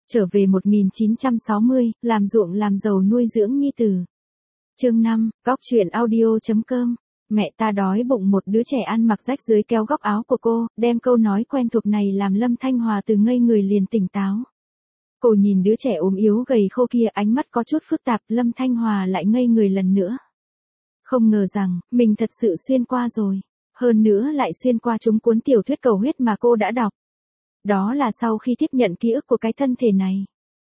Trở về 1960, làm ruộng làm giàu nuôi dưỡng nhi tử. Chương 5, góc truyện audio.com. Mẹ ta đói bụng. Một đứa trẻ ăn mặc rách dưới kéo góc áo của cô, đem câu nói quen thuộc này làm Lâm Thanh Hòa từ ngây người liền tỉnh táo. Cô nhìn đứa trẻ ốm yếu gầy khô kia, ánh mắt có chút phức tạp. Lâm Thanh Hòa lại ngây người lần nữa. Không ngờ rằng, mình thật sự xuyên qua rồi. Hơn nữa lại xuyên qua chúng cuốn tiểu thuyết cầu huyết mà cô đã đọc. Đó là sau khi tiếp nhận ký ức của cái thân thể này.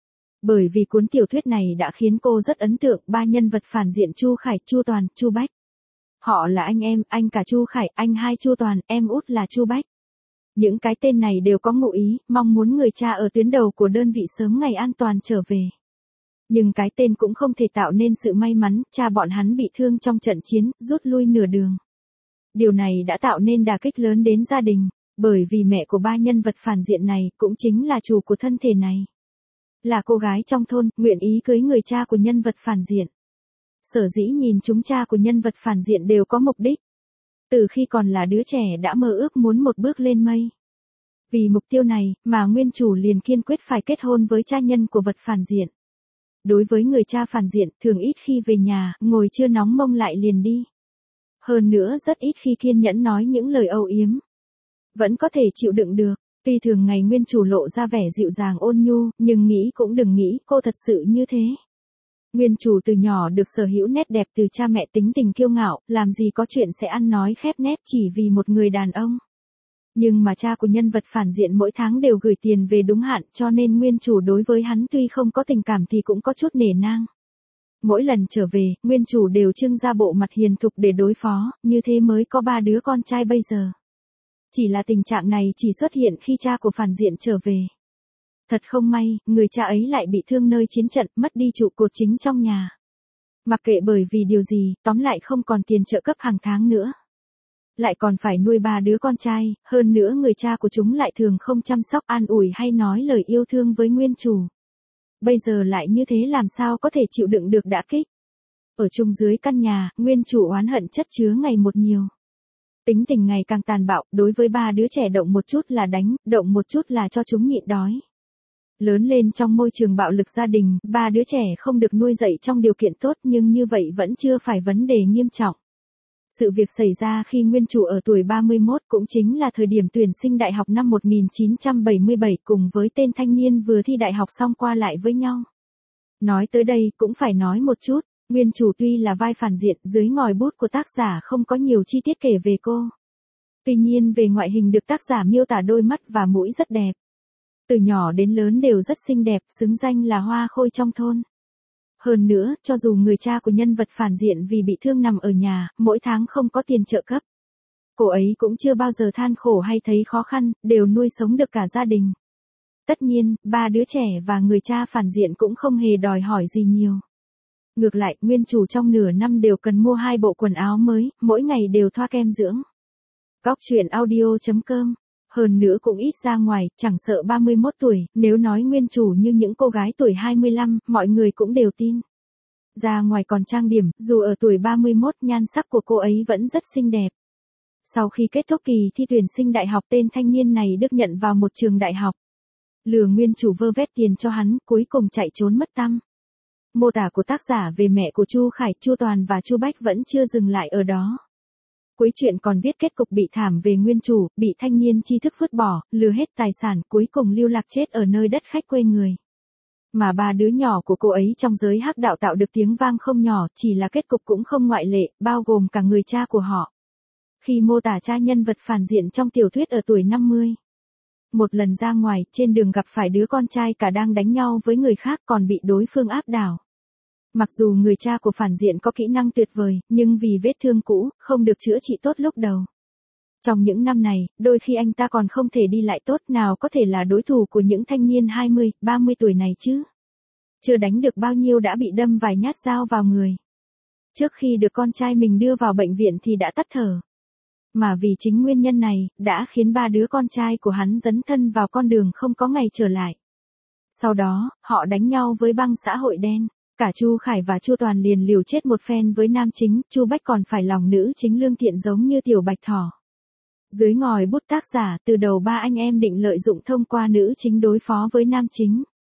Bởi vì cuốn tiểu thuyết này đã khiến cô rất ấn tượng ba nhân vật phản diện Chu Khải, Chu Toàn, Chu Bách. Họ là anh em, anh cả Chu Khải, anh hai Chu Toàn, em út là Chu Bách. Những cái tên này đều có ngụ ý, mong muốn người cha ở tuyến đầu của đơn vị sớm ngày an toàn trở về. Nhưng cái tên cũng không thể tạo nên sự may mắn, cha bọn hắn bị thương trong trận chiến, rút lui nửa đường. Điều này đã tạo nên đả kích lớn đến gia đình, bởi vì mẹ của ba nhân vật phản diện này cũng chính là chủ của thân thể này. Là cô gái trong thôn, nguyện ý cưới người cha của nhân vật phản diện. Sở dĩ nhìn chúng cha của nhân vật phản diện đều có mục đích. Từ khi còn là đứa trẻ đã mơ ước muốn một bước lên mây. Vì mục tiêu này mà nguyên chủ liền kiên quyết phải kết hôn với cha nhân của vật phản diện. Đối với người cha phản diện, thường ít khi về nhà, ngồi chưa nóng mông lại liền đi. Hơn nữa rất ít khi kiên nhẫn nói những lời âu yếm. Vẫn có thể chịu đựng được. Tuy thường ngày nguyên chủ lộ ra vẻ dịu dàng ôn nhu, nhưng nghĩ cũng đừng nghĩ cô thật sự như thế. Nguyên chủ từ nhỏ được sở hữu nét đẹp từ cha mẹ tính tình kiêu ngạo, làm gì có chuyện sẽ ăn nói khép nép chỉ vì một người đàn ông. Nhưng mà cha của nhân vật phản diện mỗi tháng đều gửi tiền về đúng hạn, cho nên nguyên chủ đối với hắn tuy không có tình cảm thì cũng có chút nể nang. Mỗi lần trở về, nguyên chủ đều trưng ra bộ mặt hiền thục để đối phó, như thế mới có ba đứa con trai bây giờ. Chỉ là tình trạng này chỉ xuất hiện khi cha của phản diện trở về. Thật không may, người cha ấy lại bị thương nơi chiến trận, mất đi trụ cột chính trong nhà. Mặc kệ bởi vì điều gì, tóm lại không còn tiền trợ cấp hàng tháng nữa. Lại còn phải nuôi ba đứa con trai, hơn nữa người cha của chúng lại thường không chăm sóc, an ủi hay nói lời yêu thương với nguyên chủ. Bây giờ lại như thế làm sao có thể chịu đựng được đả kích. Ở chung dưới căn nhà, nguyên chủ oán hận chất chứa ngày một nhiều. Tính tình ngày càng tàn bạo, đối với ba đứa trẻ động một chút là đánh, động một chút là cho chúng nhịn đói. Lớn lên trong môi trường bạo lực gia đình, ba đứa trẻ không được nuôi dạy trong điều kiện tốt nhưng như vậy vẫn chưa phải vấn đề nghiêm trọng. Sự việc xảy ra khi nguyên chủ ở tuổi 31 cũng chính là thời điểm tuyển sinh đại học năm 1977 cùng với tên thanh niên vừa thi đại học xong qua lại với nhau. Nói tới đây cũng phải nói một chút, nguyên chủ tuy là vai phản diện, dưới ngòi bút của tác giả không có nhiều chi tiết kể về cô. Tuy nhiên về ngoại hình được tác giả miêu tả đôi mắt và mũi rất đẹp. Từ nhỏ đến lớn đều rất xinh đẹp, xứng danh là hoa khôi trong thôn. Hơn nữa, cho dù người cha của nhân vật phản diện vì bị thương nằm ở nhà, mỗi tháng không có tiền trợ cấp. Cô ấy cũng chưa bao giờ than khổ hay thấy khó khăn, đều nuôi sống được cả gia đình. Tất nhiên, ba đứa trẻ và người cha phản diện cũng không hề đòi hỏi gì nhiều. Ngược lại, nguyên chủ trong nửa năm đều cần mua 2 bộ quần áo mới, mỗi ngày đều thoa kem dưỡng. Góc truyện audio.com. Hơn nữa cũng ít ra ngoài, chẳng sợ 31 tuổi, nếu nói nguyên chủ như những cô gái tuổi 25, mọi người cũng đều tin. Ra ngoài còn trang điểm, dù ở tuổi 31 nhan sắc của cô ấy vẫn rất xinh đẹp. Sau khi kết thúc kỳ thi tuyển sinh đại học, tên thanh niên này được nhận vào một trường đại học. Lừa nguyên chủ vơ vét tiền cho hắn, cuối cùng chạy trốn mất tăm. Mô tả của tác giả về mẹ của Chu Khải, Chu Toàn và Chu Bách vẫn chưa dừng lại ở đó. Cuối truyện còn viết kết cục bị thảm về nguyên chủ, bị thanh niên tri thức vứt bỏ, lừa hết tài sản, cuối cùng lưu lạc chết ở nơi đất khách quê người. Mà ba đứa nhỏ của cô ấy trong giới hắc đạo tạo được tiếng vang không nhỏ, chỉ là kết cục cũng không ngoại lệ, bao gồm cả người cha của họ. Khi mô tả cha nhân vật phản diện trong tiểu thuyết ở tuổi 50. Một lần ra ngoài, trên đường gặp phải đứa con trai cả đang đánh nhau với người khác còn bị đối phương áp đảo. Mặc dù người cha của phản diện có kỹ năng tuyệt vời, nhưng vì vết thương cũ, không được chữa trị tốt lúc đầu. Trong những năm này, đôi khi anh ta còn không thể đi lại tốt, nào có thể là đối thủ của những thanh niên 20, 30 tuổi này chứ. Chưa đánh được bao nhiêu đã bị đâm vài nhát dao vào người. Trước khi được con trai mình đưa vào bệnh viện thì đã tắt thở. Mà vì chính nguyên nhân này, đã khiến ba đứa con trai của hắn dấn thân vào con đường không có ngày trở lại. Sau đó, họ đánh nhau với băng xã hội đen. Cả Chu Khải và Chu Toàn liền liều chết một phen với nam chính, Chu Bách còn phải lòng nữ chính lương thiện giống như tiểu bạch thỏ. Dưới ngòi bút tác giả, từ đầu ba anh em định lợi dụng thông qua nữ chính đối phó với nam chính.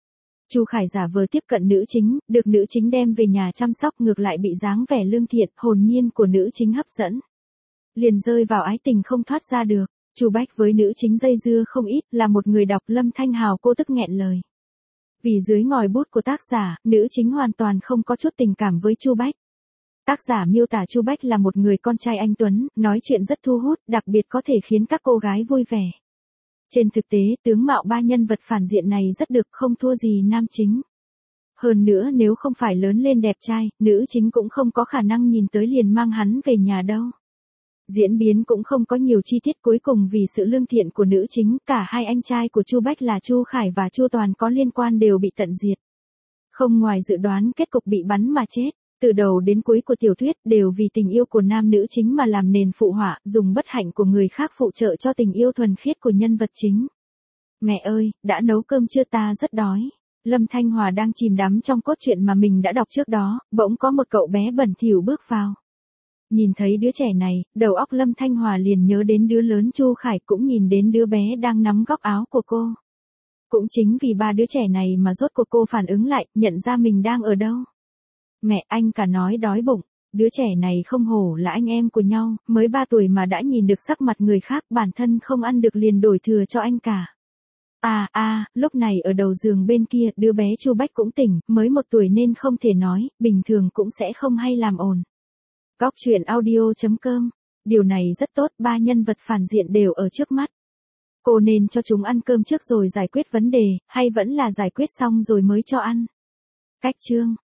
Chu Khải giả vờ tiếp cận nữ chính, được nữ chính đem về nhà chăm sóc, ngược lại bị dáng vẻ lương thiện, hồn nhiên của nữ chính hấp dẫn. Liền rơi vào ái tình không thoát ra được. Chu Bách với nữ chính dây dưa không ít, là một người đọc Lâm Thanh Hào cô tức nghẹn lời. Vì dưới ngòi bút của tác giả, nữ chính hoàn toàn không có chút tình cảm với Chu Bách. Tác giả miêu tả Chu Bách là một người con trai anh tuấn, nói chuyện rất thu hút, đặc biệt có thể khiến các cô gái vui vẻ. Trên thực tế, tướng mạo ba nhân vật phản diện này rất được, không thua gì nam chính. Hơn nữa nếu không phải lớn lên đẹp trai, nữ chính cũng không có khả năng nhìn tới liền mang hắn về nhà đâu. Diễn biến cũng không có nhiều chi tiết, cuối cùng vì sự lương thiện của nữ chính, cả hai anh trai của Chu Bách là Chu Khải và Chu Toàn có liên quan đều bị tận diệt. Không ngoài dự đoán, kết cục bị bắn mà chết. Từ đầu đến cuối của tiểu thuyết đều vì tình yêu của nam nữ chính mà làm nền phụ họa, dùng bất hạnh của người khác phụ trợ cho tình yêu thuần khiết của nhân vật chính. Mẹ ơi, đã nấu cơm chưa, ta rất đói. Lâm Thanh Hòa đang chìm đắm trong cốt truyện mà mình đã đọc trước đó, bỗng có một cậu bé bẩn thỉu bước vào. Nhìn thấy đứa trẻ này, đầu óc Lâm Thanh Hòa liền nhớ đến đứa lớn Chu Khải, cũng nhìn đến đứa bé đang nắm góc áo của cô. Cũng chính vì ba đứa trẻ này mà rốt cuộc cô phản ứng lại, nhận ra mình đang ở đâu. Mẹ, anh cả nói đói bụng. Đứa trẻ này không hổ là anh em của nhau, mới 3 tuổi mà đã nhìn được sắc mặt người khác, bản thân không ăn được liền đổi thừa cho anh cả. Lúc này ở đầu giường bên kia, đứa bé Chu Bách cũng tỉnh, mới 1 tuổi nên không thể nói, bình thường cũng sẽ không hay làm ồn. Góc truyện audio.com. Điều này rất tốt, ba nhân vật phản diện đều ở trước mắt. Cô nên cho chúng ăn cơm trước rồi giải quyết vấn đề, hay vẫn là giải quyết xong rồi mới cho ăn? Cách chương